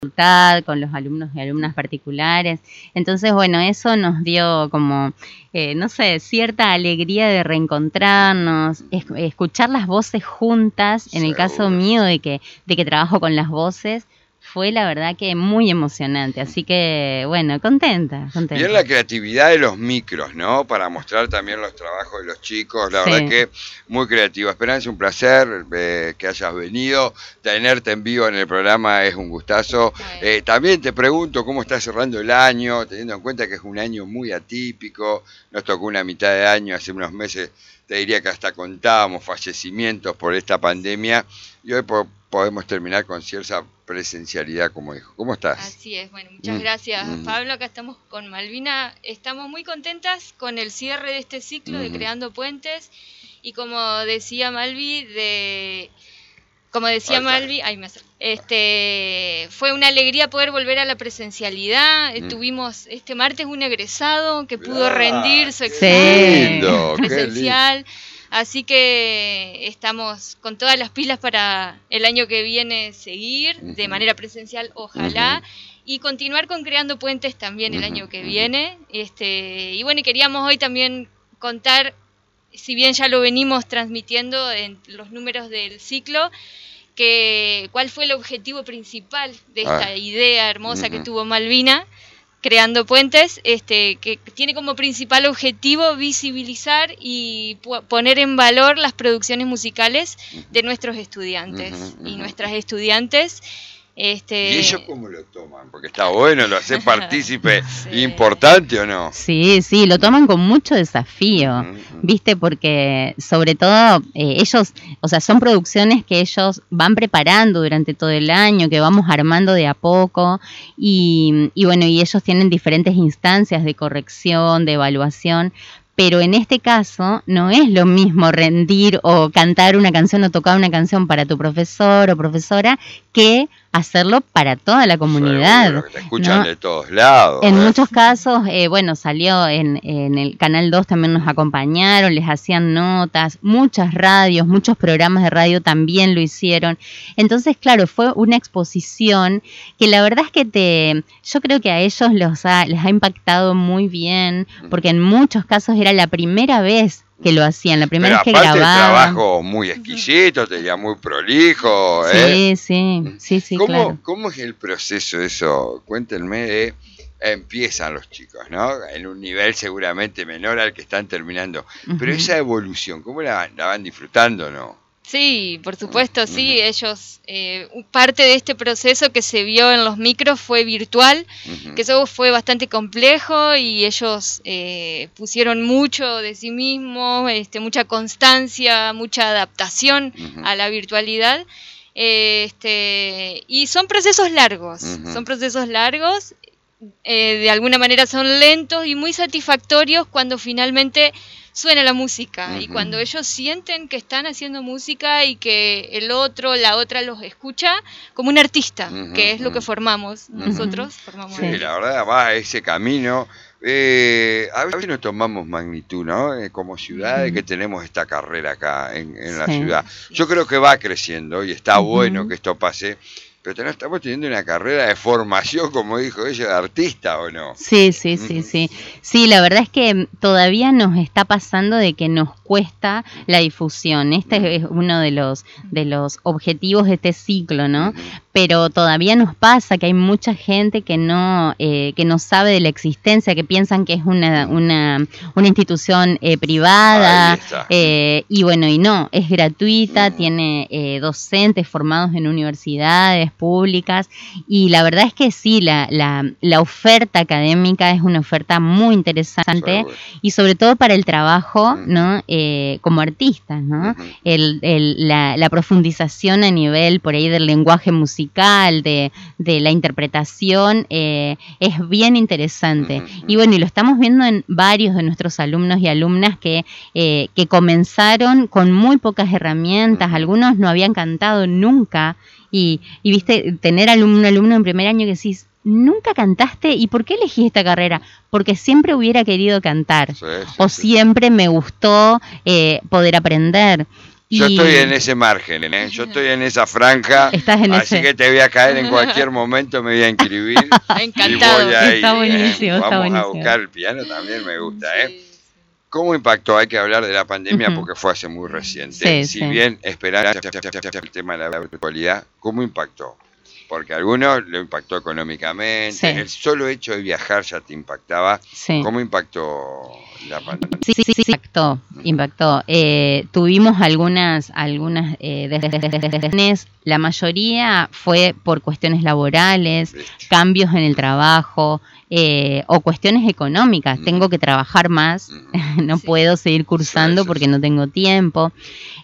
con los alumnos y alumnas particulares. Entonces, bueno, eso nos dio como, no sé, cierta alegría de reencontrarnos, escuchar las voces juntas. En el caso mío de que trabajo con las voces, fue la verdad que muy emocionante, así que bueno, contenta. Bien la creatividad de los micros, ¿no? Para mostrar también los trabajos de los chicos, la verdad que muy creativo. Esperanza, un placer que hayas venido, tenerte en vivo en el programa es un gustazo. También te pregunto cómo estás cerrando el año, teniendo en cuenta que es un año muy atípico, nos tocó una mitad de año, hace unos meses te diría que hasta contábamos fallecimientos por esta pandemia y hoy podemos terminar con cierta presencialidad, como dijo. ¿Cómo estás? Así es, bueno, muchas gracias, Pablo. Acá estamos con Malvina, estamos muy contentas con el cierre de este ciclo de Creando Puentes y como decía Malvi, fue una alegría poder volver a la presencialidad. Tuvimos este martes un egresado que pudo rendir su examen presencial. Así que estamos con todas las pilas para el año que viene seguir de manera presencial, ojalá, y continuar con Creando Puentes también el año que viene. Y bueno, queríamos hoy también contar, si bien ya lo venimos transmitiendo en los números del ciclo, cuál fue el objetivo principal de esta idea hermosa que tuvo Malvina, Creando Puentes, que tiene como principal objetivo visibilizar y poner en valor las producciones musicales de nuestros estudiantes y nuestras estudiantes. ¿Y ellos cómo lo toman? Porque está bueno, lo hacen partícipe importante, ¿o no? Sí, lo toman con mucho desafío, ¿viste? Porque sobre todo ellos, o sea, son producciones que ellos van preparando durante todo el año, que vamos armando de a poco y bueno, y ellos tienen diferentes instancias de corrección, de evaluación. Pero en este caso no es lo mismo rendir o cantar una canción o tocar una canción para tu profesor o profesora que hacerlo para toda la comunidad. Seguro, que te escuchan de todos lados. En muchos casos, bueno, salió en el Canal 2, también nos acompañaron, les hacían notas, muchas radios, muchos programas de radio también lo hicieron. Entonces, claro, fue una exposición que la verdad es que yo creo que a ellos les ha impactado muy bien, porque en muchos casos era la primera vez que lo hacían, la primera vez que grababan. Pero aparte el trabajo muy exquisito, tenía muy prolijo. Sí, claro. ¿Cómo es el proceso eso? Cuéntenme empiezan los chicos, ¿no? En un nivel seguramente menor al que están terminando. Pero esa evolución, ¿cómo la van disfrutando, no? Sí, por supuesto, sí. Ellos, parte de este proceso que se vio en los micros fue virtual, que eso fue bastante complejo y ellos pusieron mucho de sí mismos, mucha constancia, mucha adaptación a la virtualidad. Y son procesos largos, de alguna manera son lentos y muy satisfactorios cuando finalmente suena la música y cuando ellos sienten que están haciendo música y que la otra los escucha como un artista, que es lo que formamos nosotros. Sí, la verdad va a ese camino. A veces no tomamos magnitud, ¿no? Como ciudad de que tenemos esta carrera acá en la ciudad. Yo creo que va creciendo y está bueno que esto pase. Pero estamos teniendo una carrera de formación, como dijo ella, de artista, ¿o no? Sí. Sí, la verdad es que todavía nos está pasando de que nos cuesta la difusión. Este es uno de los objetivos de este ciclo, ¿no? Pero todavía nos pasa que hay mucha gente que no sabe de la existencia, que piensan que es una institución privada. Y bueno, y no, es gratuita, tiene docentes formados en universidades públicas y la verdad es que sí, la oferta académica es una oferta muy interesante y sobre todo para el trabajo, ¿no? Como artistas, ¿no? La profundización a nivel por ahí del lenguaje musical, de la interpretación, es bien interesante. Y bueno, y lo estamos viendo en varios de nuestros alumnos y alumnas que comenzaron con muy pocas herramientas, algunos no habían cantado nunca. Y viste, tener un alumno en primer año que decís, ¿nunca cantaste? ¿Y por qué elegí esta carrera? Porque siempre hubiera querido cantar. Siempre me gustó poder aprender. Yo estoy en ese margen, yo estoy en esa franja, así que te voy a caer en cualquier momento, me voy a inscribir. Encantado. Y voy a ir, está buenísimo, está Vamos buenísimo. a buscar el piano, también me gusta. ¿Cómo impactó? Hay que hablar de la pandemia porque fue hace muy reciente. Si bien esperar el tema de la virtualidad, ¿cómo impactó? Porque a algunos lo impactó económicamente, el solo hecho de viajar ya te impactaba. ¿Cómo impactó la pandemia? Sí, impactó. Tuvimos algunas la mayoría fue por cuestiones laborales, cambios en el trabajo, o cuestiones económicas. Tengo que trabajar más, no puedo seguir cursando porque no tengo tiempo.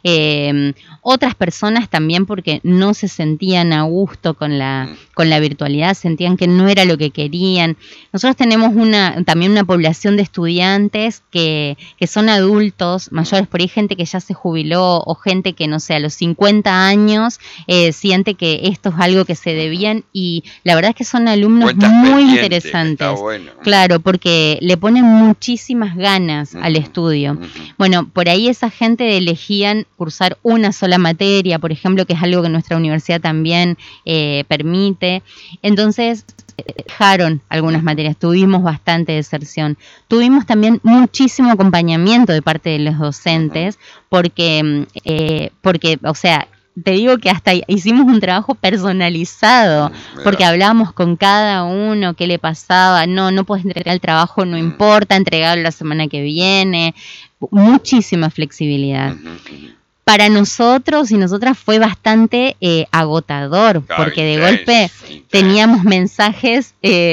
Otras personas también porque no se sentían a gusto con la virtualidad, sentían que no era lo que querían. Nosotros tenemos también una población de estudiantes que son adultos mayores, por ahí gente que ya se jubiló o gente que, no sé, a los 50 años siente que esto es algo que se debían, y la verdad es que son alumnos muy interesantes. Bueno. Claro, porque le ponen muchísimas ganas al estudio. Bueno, por ahí esa gente elegían cursar una sola materia, por ejemplo, que es algo que nuestra universidad también permite. Entonces, dejaron algunas materias, tuvimos bastante deserción. Tuvimos también muchísimo acompañamiento de parte de los docentes, porque, o sea, te digo que hasta hicimos un trabajo personalizado, porque hablábamos con cada uno qué le pasaba. No puedes entregar el trabajo, no importa, entregarlo la semana que viene. Muchísima flexibilidad. Para nosotros y nosotras fue bastante agotador, porque de golpe teníamos mensajes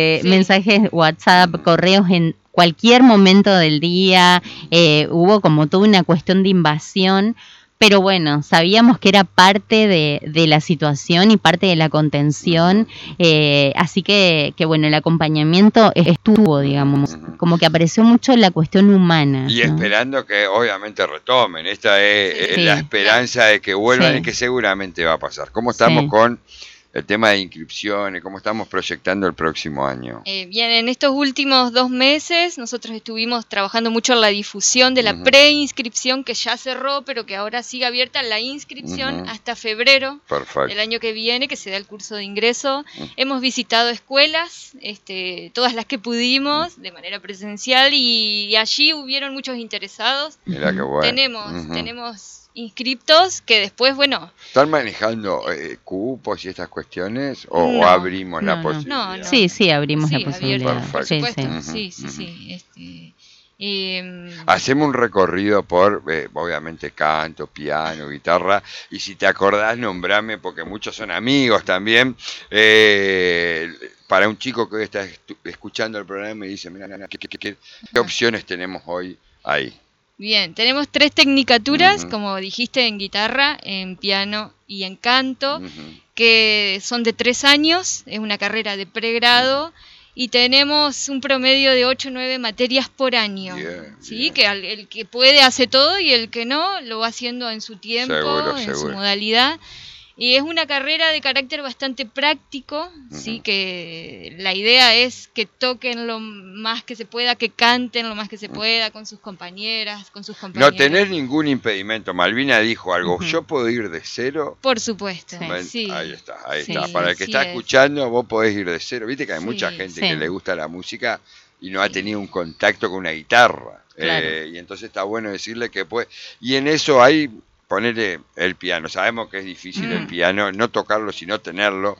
WhatsApp, correos en cualquier momento del día. Hubo como toda una cuestión de invasión. Pero bueno, sabíamos que era parte de la situación y parte de la contención, así que bueno, el acompañamiento estuvo, digamos, como que apareció mucho la cuestión humana. Y esperando que obviamente retomen, esta es la esperanza de que vuelvan y que seguramente va a pasar. ¿Cómo estamos con el tema de inscripciones? ¿Cómo estamos proyectando el próximo año? Bien, en estos últimos 2 meses nosotros estuvimos trabajando mucho en la difusión de la preinscripción, que ya cerró, pero que ahora sigue abierta la inscripción hasta febrero del año que viene, que se da el curso de ingreso. Hemos visitado escuelas, todas las que pudimos, de manera presencial, y allí hubieron muchos interesados. Mirá qué bueno. Tenemos inscriptos que después, bueno... ¿Están manejando cupos y estas cuestiones o abrimos la posibilidad? No. Sí, abrimos la posibilidad. Por supuesto, sí. Hacemos un recorrido por, obviamente, canto, piano, guitarra, y si te acordás, nombrame, porque muchos son amigos también. Para un chico que hoy está escuchando el programa y dice, mira, ¿qué opciones tenemos hoy ahí? Bien, tenemos 3 tecnicaturas, como dijiste, en guitarra, en piano y en canto, que son de 3 años, es una carrera de pregrado, y tenemos un promedio de 8 o 9 materias por año. ¿Sí? Que el que puede hace todo y el que no lo va haciendo en su tiempo, en su modalidad. Y es una carrera de carácter bastante práctico, ¿sí? Que la idea es que toquen lo más que se pueda, que canten lo más que se pueda con sus compañeras, con sus compañeros. No tener ningún impedimento. Malvina dijo algo, ¿yo puedo ir de cero? Por supuesto, sí. Ahí está. Para el que está escuchando, vos podés ir de cero. Viste que hay mucha gente que le gusta la música y no ha tenido un contacto con una guitarra. Claro. Y entonces está bueno decirle que puede. Y en eso hay... Ponerle el piano, sabemos que es difícil el piano, no tocarlo sino tenerlo.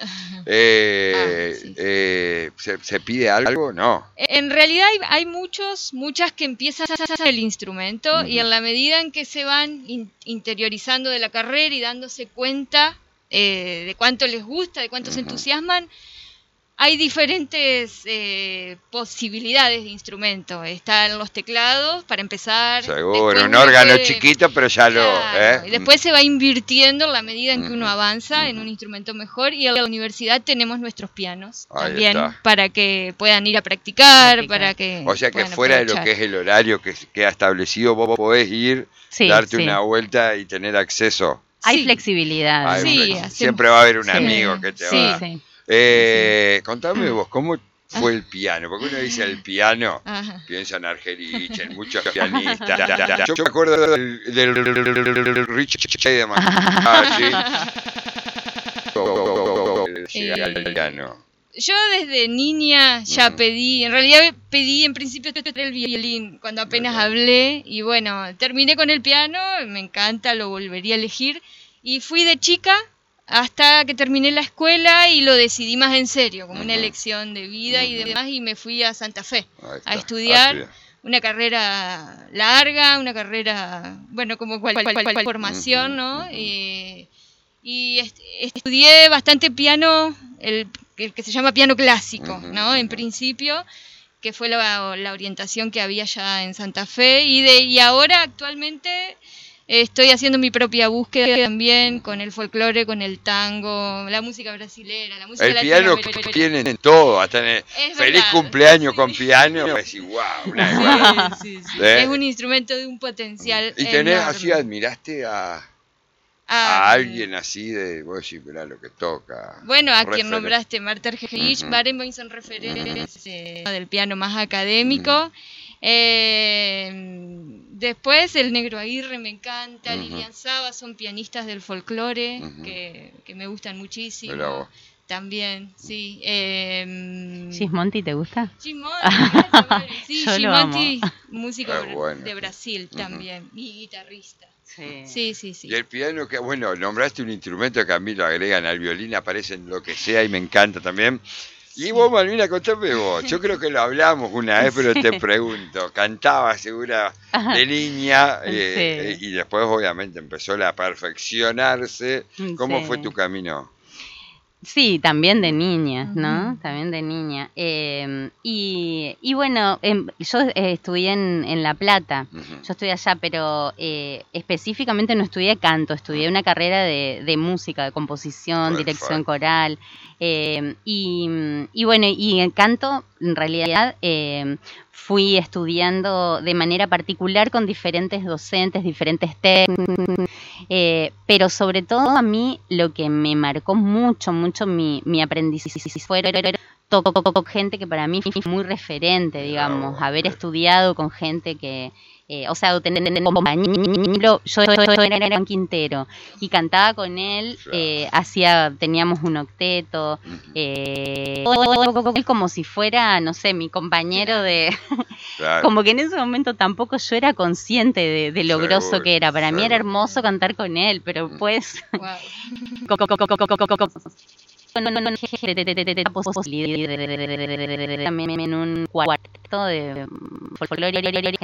¿Se pide algo? No. En realidad hay muchas que empiezan a hacer el instrumento y en la medida en que se van interiorizando de la carrera y dándose cuenta de cuánto les gusta, de cuánto se entusiasman, hay diferentes posibilidades de instrumento. Están los teclados, para empezar. Seguro, un órgano chiquito, pero ya claro, y después se va invirtiendo en la medida en que uno avanza en un instrumento mejor. Y en la universidad tenemos nuestros pianos también, para que puedan ir a practicar. Para que o sea que fuera de lo que es el horario que ha establecido, vos podés ir, darte una vuelta y tener acceso. Hay flexibilidad. Siempre va a haber un amigo que te va a... Contame vos, ¿cómo fue el piano, porque uno dice el piano, piensa en Argerich, en muchos pianistas. Yo me acuerdo del Richie de el piano. Yo desde niña ya pedí, en realidad pedí en principio el violín cuando apenas hablé y bueno, terminé con el piano, me encanta, lo volvería a elegir y fui de chica hasta que terminé la escuela y lo decidí más en serio, como una elección de vida y demás, y me fui a Santa Fe a estudiar una carrera larga, una carrera, bueno, como cualquier formación, ¿no? Y estudié bastante piano, el que se llama piano clásico, ¿no? En principio, que fue la orientación que había ya en Santa Fe, y ahora actualmente estoy haciendo mi propia búsqueda también con el folclore, con el tango, la música brasilera, la música latinoamericana. El piano tiene en todo, hasta en el feliz cumpleaños con piano, es igual. Sí. Es un instrumento de un potencial ¿Y tenés enorme. así, admiraste a alguien así de, vos decís, mirá lo que toca? Bueno, a quien nombraste, Marta Argerich, Barenboim son referentes del piano más académico. Después el Negro Aguirre me encanta, Lilian Saba, son pianistas del folclore que me gustan muchísimo. También, sí. ¿Gismonti te gusta? Gismonti, sí, Yo Gismonti, músico de Brasil también, y guitarrista. Sí. Y el piano, que bueno, nombraste un instrumento que a mí lo agregan al violín, aparece en lo que sea y me encanta también. Y vos, Malvina, contame vos. Yo creo que lo hablamos una vez, pero te pregunto. Cantaba segura de niña y después obviamente empezó a perfeccionarse. ¿Cómo fue tu camino? Sí, también de niña, ¿no? También de niña. Y bueno, yo estudié en La Plata. Yo estudié allá, pero específicamente no estudié canto. Estudié una carrera de música, de composición, dirección coral. Y bueno, y en canto, en realidad, fui estudiando de manera particular con diferentes docentes, diferentes técnicos, pero sobre todo a mí lo que me marcó mucho mi aprendizaje fue gente que para mí fue muy referente, digamos, haber estudiado con gente que... o sea, tener un compañero, yo era un Quintero y cantaba con él, teníamos un octeto, como si fuera, no sé, mi compañero de... Como que en ese momento tampoco yo era consciente de lo grosso que era. Para mí era hermoso cantar con él, pero pues... también en un cuarto de folclore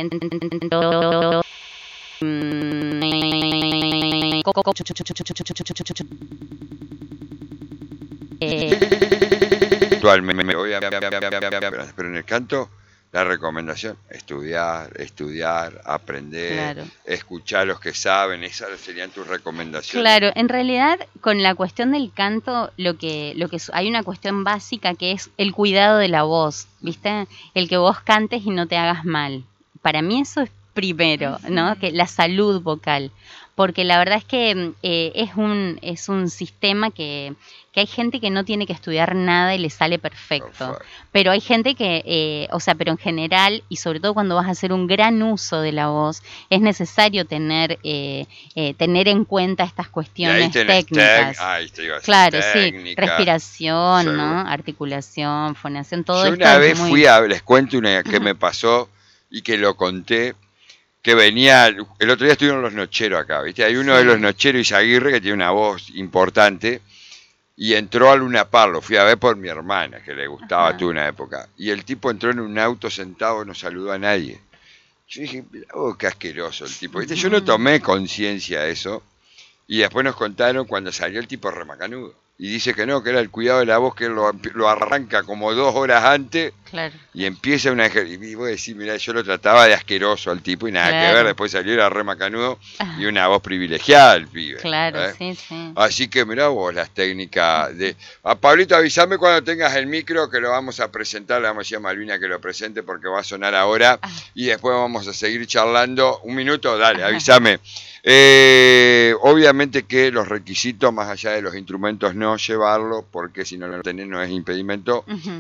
pero en el canto la recomendación, estudiar, aprender, escuchar a los que saben, esas serían tus recomendaciones. Claro, en realidad con la cuestión del canto, lo que hay una cuestión básica que es el cuidado de la voz, ¿viste? El que vos cantes y no te hagas mal. Para mí eso es primero, ¿no? Que la salud vocal. Porque la verdad es que es un sistema que hay gente que no tiene que estudiar nada y le sale perfecto. Pero hay gente que, pero en general, y sobre todo cuando vas a hacer un gran uso de la voz, es necesario tener en cuenta estas cuestiones técnicas. Técnica, respiración, ¿no? Articulación, fonación, todo esto. Yo una vez les cuento una que me pasó y que lo conté. Que venía, el otro día estuvieron los nocheros acá, ¿viste? Hay uno de los nocheros, Izaguirre, que tiene una voz importante, y entró a Luna Park, lo fui a ver por mi hermana, que le gustaba tú una época, y el tipo entró en un auto sentado, no saludó a nadie. Yo dije, oh, qué asqueroso el tipo, ¿viste? Yo no tomé conciencia de eso, y después nos contaron cuando salió el tipo remacanudo. Y dice que no, que era el cuidado de la voz, que él lo arranca como 2 horas antes y empieza una... Y vos decís, mirá, yo lo trataba de asqueroso al tipo y nada que ver, después salió, era re macanudo y una voz privilegiada el pibe. Sí. Así que mirá vos las técnicas de... A Pablito, avísame cuando tengas el micro que lo vamos a presentar, le vamos a decir a Malvina que lo presente porque va a sonar ahora y después vamos a seguir charlando. Un minuto, dale, avísame. Obviamente que los requisitos, más allá de los instrumentos, no llevarlo, porque si no lo tenés no es impedimento.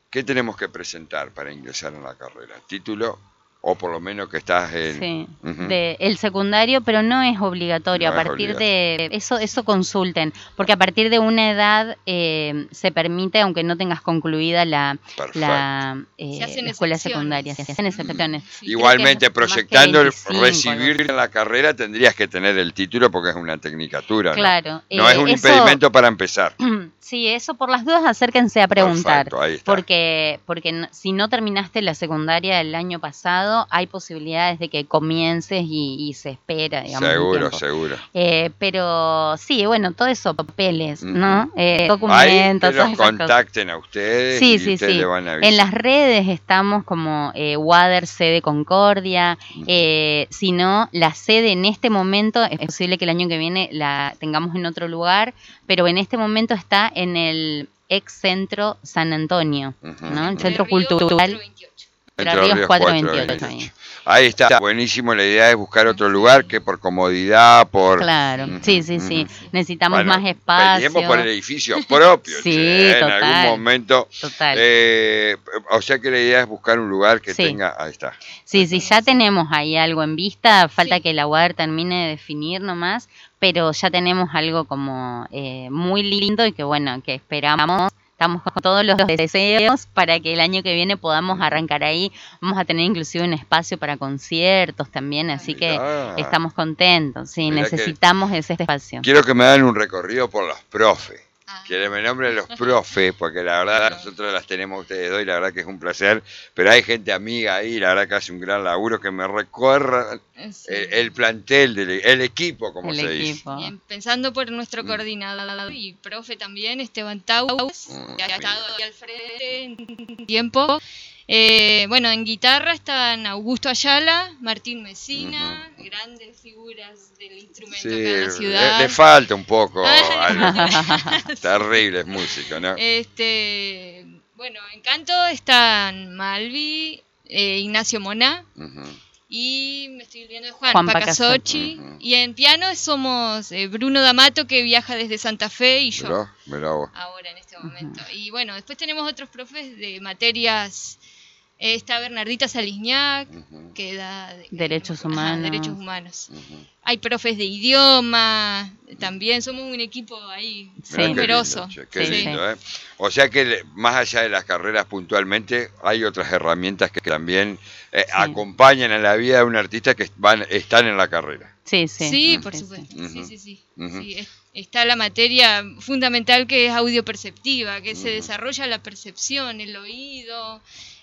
¿qué tenemos que presentar para ingresar en la carrera? ¿Título? O por lo menos que estás en... Sí, el secundario, pero no es obligatorio. No a es partir obligatorio. de eso consulten, porque a partir de una edad se permite, aunque no tengas concluida la escuela secundaria. Se hacen excepciones. Sí. Igualmente, proyectando el recibir en la carrera, tendrías que tener el título porque es una tecnicatura. Claro. No es un impedimento para empezar. Sí, eso por las dudas acérquense a preguntar. Perfecto, ahí está. Porque si no terminaste la secundaria el año pasado, hay posibilidades de que comiences y se espera, digamos. Seguro. Pero sí, bueno, todo eso, papeles, ¿no? Documentos. Ahí que los todas esas contacten a ustedes y ustedes le van a avisar. En las redes estamos como WADER Sede Concordia. Si no, la sede en este momento, es posible que el año que viene la tengamos en otro lugar, pero en este momento está en el ex centro San Antonio, ¿no? El centro cultural. Entre Ríos 428. Ahí está, buenísimo. La idea es buscar otro lugar que por comodidad, por... Claro, sí. Necesitamos más espacio. Peleemos por el edificio propio. Sí, en algún momento. Total. O sea que la idea es buscar un lugar que tenga... Ahí está. Sí, ya tenemos ahí algo en vista. Falta que la UADER termine de definir nomás, pero ya tenemos algo como muy lindo y que bueno, que esperamos. Estamos con todos los deseos para que el año que viene podamos arrancar ahí. Vamos a tener inclusive un espacio para conciertos también, así que estamos contentos. Sí, necesitamos ese espacio. Quiero que me hagan un recorrido por los profes. Que me nombren los profes, porque la verdad nosotros las tenemos ustedes dos y la verdad que es un placer, pero hay gente amiga ahí, la verdad que hace un gran laburo, que me recorra el plantel, el equipo, como se dice. Bien, pensando por nuestro coordinador y profe también, Esteban Taus, que ha estado ahí al frente en tiempo. Bueno, en guitarra están Augusto Ayala, Martín Mesina, grandes figuras del instrumento acá en la ciudad. Le falta un poco terribles músicos, ¿no? Bueno, en canto están Malvi, Ignacio Moná, y me estoy olvidando de Juan Pacasochi. Y en piano somos Bruno D'Amato, que viaja desde Santa Fe, y yo. Mirá vos. Ahora, en este momento. Y bueno, después tenemos otros profes de materias. Está Bernardita Salisñac, que da Derechos Humanos. Hay profes de idioma, también somos un equipo ahí numeroso. Qué lindo, ¿eh? O sea que más allá de las carreras puntualmente, hay otras herramientas que también acompañan a la vida de un artista que están en la carrera. Sí, por supuesto. Sí. Está la materia fundamental que es audioperceptiva, que se desarrolla la percepción, el oído,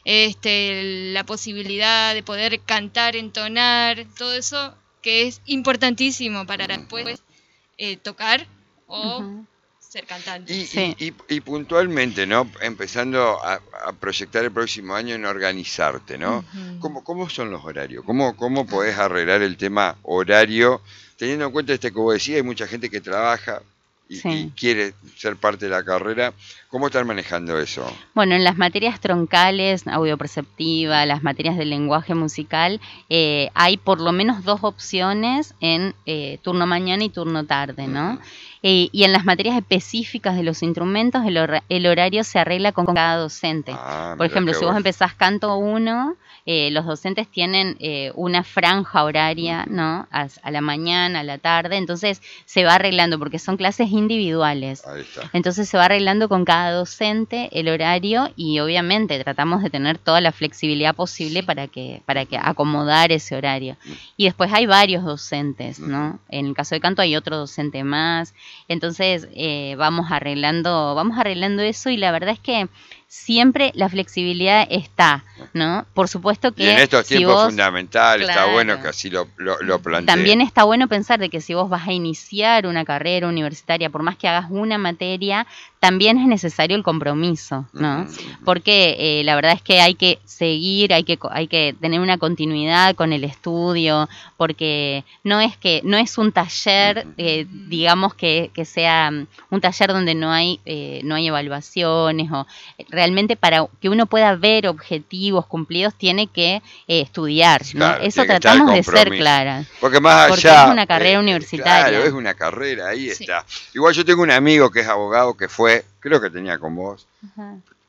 la posibilidad de poder cantar, entonar, todo eso que es importantísimo para después tocar o ser cantante. Y puntualmente, ¿no? Empezando a proyectar el próximo año en organizarte, ¿no? ¿Cómo son los horarios? ¿Cómo podés arreglar el tema horario? Teniendo en cuenta que vos decías, hay mucha gente que trabaja y quiere ser parte de la carrera. ¿Cómo están manejando eso? Bueno, en las materias troncales, audioperceptiva, las materias del lenguaje musical, hay por lo menos 2 opciones en turno mañana y turno tarde, ¿no? Y en las materias específicas de los instrumentos, el horario se arregla con cada docente. Por ejemplo, si vos empezás canto 1, los docentes tienen una franja horaria, ¿no? A la mañana, a la tarde, entonces se va arreglando, porque son clases individuales. Ahí está. Entonces se va arreglando con cada docente el horario y obviamente tratamos de tener toda la flexibilidad posible para que acomodar ese horario. Y después hay varios docentes, ¿no? En el caso de canto hay otro docente más. Entonces vamos arreglando eso y la verdad es que siempre la flexibilidad está, ¿no? Por supuesto que... Y en estos tiempos fundamental, está bueno que así lo planteen. También está bueno pensar de que si vos vas a iniciar una carrera universitaria, por más que hagas una materia, también es necesario el compromiso, ¿no? Porque la verdad es que hay que seguir, hay que tener una continuidad con el estudio, porque no es un taller, digamos que sea un taller donde no hay evaluaciones o realmente para que uno pueda ver objetivos cumplidos tiene que estudiar, ¿no? Claro, eso tratamos de ser claras. Porque más porque allá... es una carrera universitaria. Claro, es una carrera, ahí está. Igual yo tengo un amigo que es abogado que fue, creo que tenía con vos,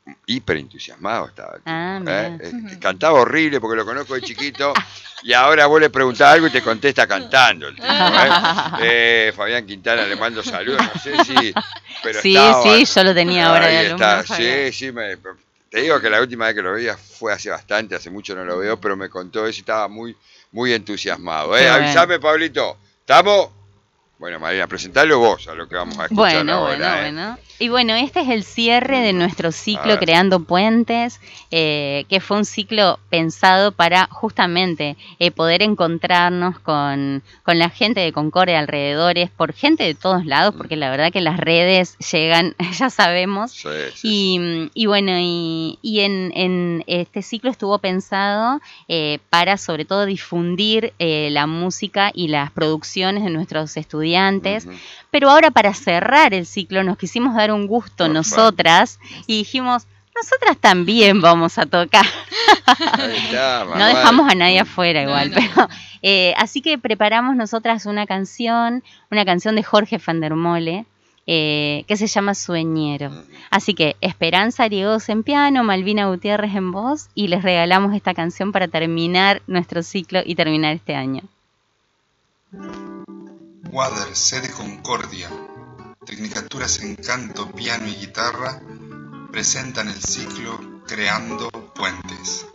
hiper entusiasmado estaba. Cantaba horrible porque lo conozco de chiquito y ahora vos le preguntás algo y te contesta cantando el tipo, Fabián Quintana, le mando saludos, no sé si... Pero sí, yo lo tenía ahora de alumno. Sí, te digo que la última vez que lo veía fue hace mucho no lo veo, pero me contó eso y estaba muy, muy entusiasmado. Avísame, Pablito, ¿estamos? Bueno, Marina, presentalo vos a lo que vamos a escuchar ahora. Bueno. Y bueno, este es el cierre de nuestro ciclo Creando Puentes, que fue un ciclo pensado para justamente poder encontrarnos con la gente de Concordia, alrededores, por gente de todos lados, porque la verdad que las redes llegan, ya sabemos. Sí. Y bueno, y en este ciclo estuvo pensado para sobre todo difundir la música y las producciones de nuestros estudiantes. Pero ahora para cerrar el ciclo nos quisimos dar un gusto nosotras y dijimos, nosotras también vamos a tocar. No dejamos a nadie afuera igual, pero así que preparamos nosotras una canción de Jorge van der Molle, que se llama Sueñero. Así que Esperanza Ariegos en piano, Malvina Gutiérrez en voz, y les regalamos esta canción para terminar nuestro ciclo y terminar este año. Wader, sede Concordia, Tecnicaturas en canto, piano y guitarra, presentan el ciclo Creando Puentes.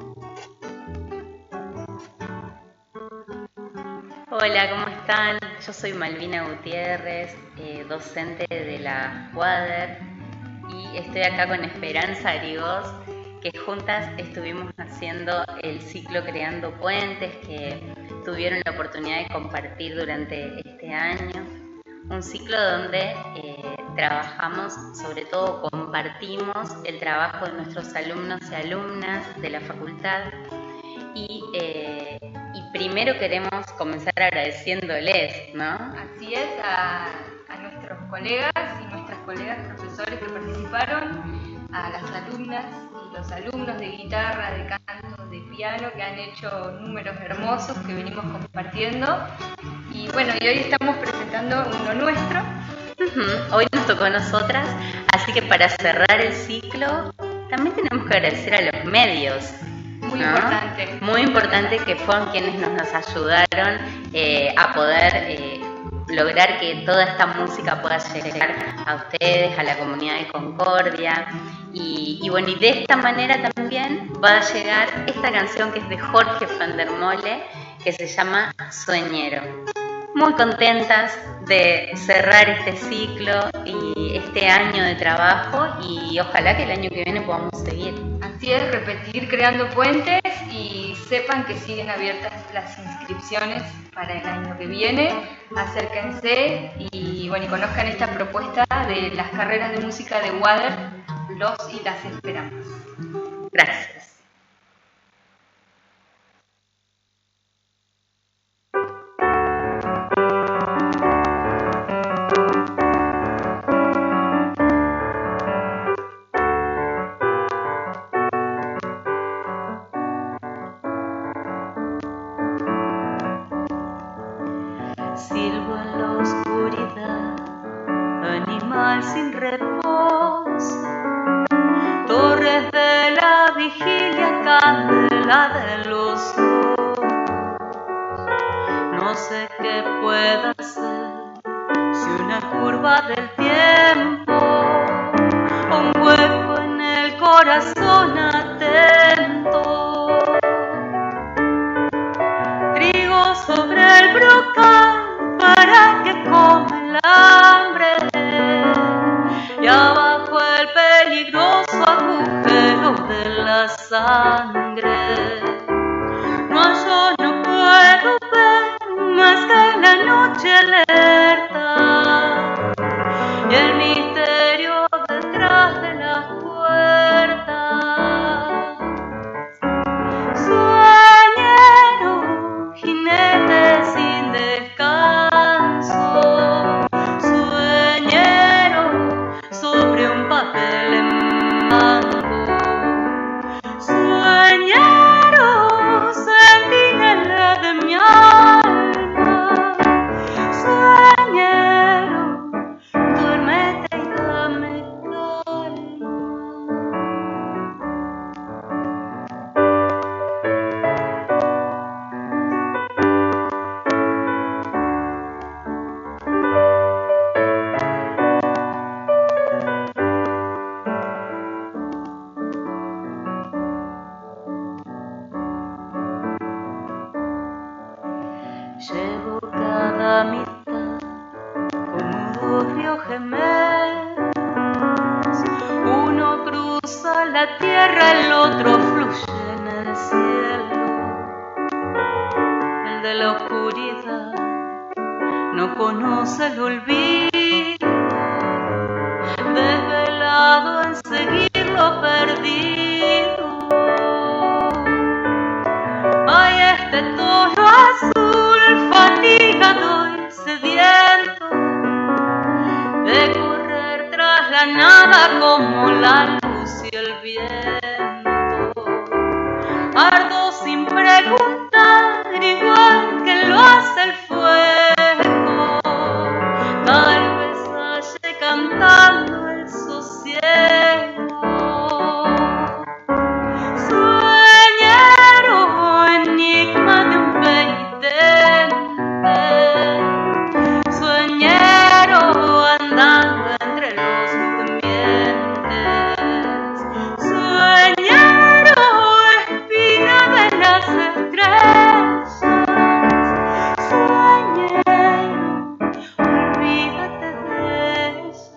Hola, ¿cómo están? Yo soy Malvina Gutiérrez, docente de la Wader, y estoy acá con Esperanza Ariegos, que juntas estuvimos haciendo el ciclo Creando Puentes, que tuvieron la oportunidad de compartir durante este año. Un ciclo donde trabajamos, sobre todo compartimos el trabajo de nuestros alumnos y alumnas de la facultad. Y primero queremos comenzar agradeciéndoles, ¿no? Así es, a nuestros colegas y nuestras colegas profesores que participaron, a las alumnas y los alumnos de guitarra, de canto, de piano, que han hecho números hermosos que venimos compartiendo. Y bueno, y hoy estamos presentando uno nuestro. Hoy nos tocó a nosotras, así que para cerrar el ciclo también tenemos que agradecer a los medios. Muy importante, que fueron quienes nos ayudaron a poder lograr que toda esta música pueda llegar a ustedes, a la comunidad de Concordia. Y bueno, y de esta manera también va a llegar esta canción que es de Jorge van der Molle, que se llama Sueñero. Muy contentas de cerrar este ciclo y este año de trabajo, y ojalá que el año que viene podamos seguir. Así es, repetir Creando Puentes, y sepan que siguen abiertas las inscripciones para el año que viene. Acérquense y bueno, y conozcan esta propuesta de las carreras de música de Wader. Los y las esperamos. Gracias. Silbo en la oscuridad, animal sin reposo, torres de la vigilia, candela de los ojos. No sé qué pueda hacer si una curva del tiempo, un hueco en el corazón atento, trigo sobre el brocal para que coma el hambre, y abajo el peligroso agujero de la sangre. No, yo no puedo ver más que la noche alerta y el misterio detrás de las puertas. Sueñero, jinete sin descanso, sueñero sobre un papel en blanco, sueñero la mitad, como dos ríos gemelos. Uno cruza la tierra, el otro fluye en el cielo. El de la oscuridad no conoce el olvido, desvelado en seguir lo perdido. Ay, este tono azul fatigado y sediento de correr tras la nada como la luz y el viento. Ardo sin preguntar, igual que lo hace el fuego. Tal vez halle cantando el sosiego. Sueñero, enigma de un penitente. Sueñero, andando entre los durmientes. Sueñero, espina de las estrellas. Sueñero, olvídate de ellas.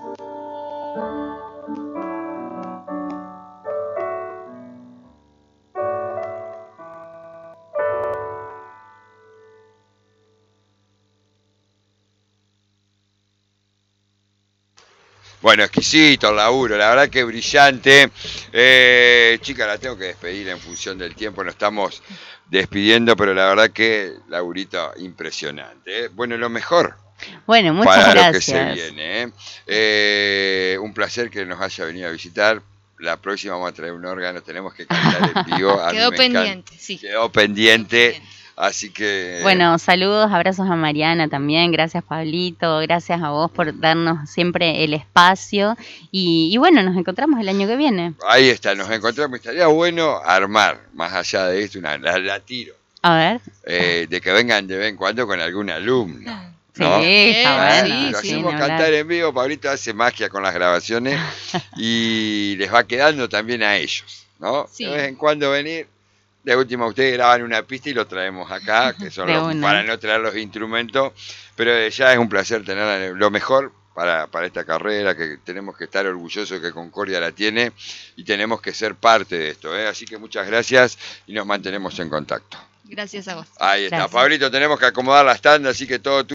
Bueno, exquisito el laburo, la verdad que brillante. Chicas, la tengo que despedir en función del tiempo, nos estamos despidiendo, pero la verdad que laburito impresionante. Bueno, lo mejor. Bueno, muchas para gracias. Lo que se viene. Un placer que nos haya venido a visitar. La próxima vamos a traer un órgano, tenemos que cantar en vivo. Quedó pendiente, sí. Quedó pendiente. Así que... Bueno, saludos, abrazos a Mariana también, gracias Pablito, gracias a vos por darnos siempre el espacio y bueno, nos encontramos el año que viene. Ahí está, nos encontramos, estaría bueno armar, más allá de esto, la tiro. A ver. De que vengan de vez en cuando con algún alumno. Sí, ¿no? está bueno. Lo Sí, hacemos ni cantar hablar. en vivo, Pablito hace magia con las grabaciones y les va quedando también a ellos, ¿no? Sí. De vez en cuando venir. De última, ustedes graban una pista y lo traemos acá, que son para no traer los instrumentos, pero ya es un placer tener lo mejor para esta carrera, que tenemos que estar orgullosos de que Concordia la tiene y tenemos que ser parte de esto, ¿eh? Así que muchas gracias y nos mantenemos en contacto. Gracias a vos. Ahí está, Gracias. Pablito, tenemos que acomodar las tandas, así que todo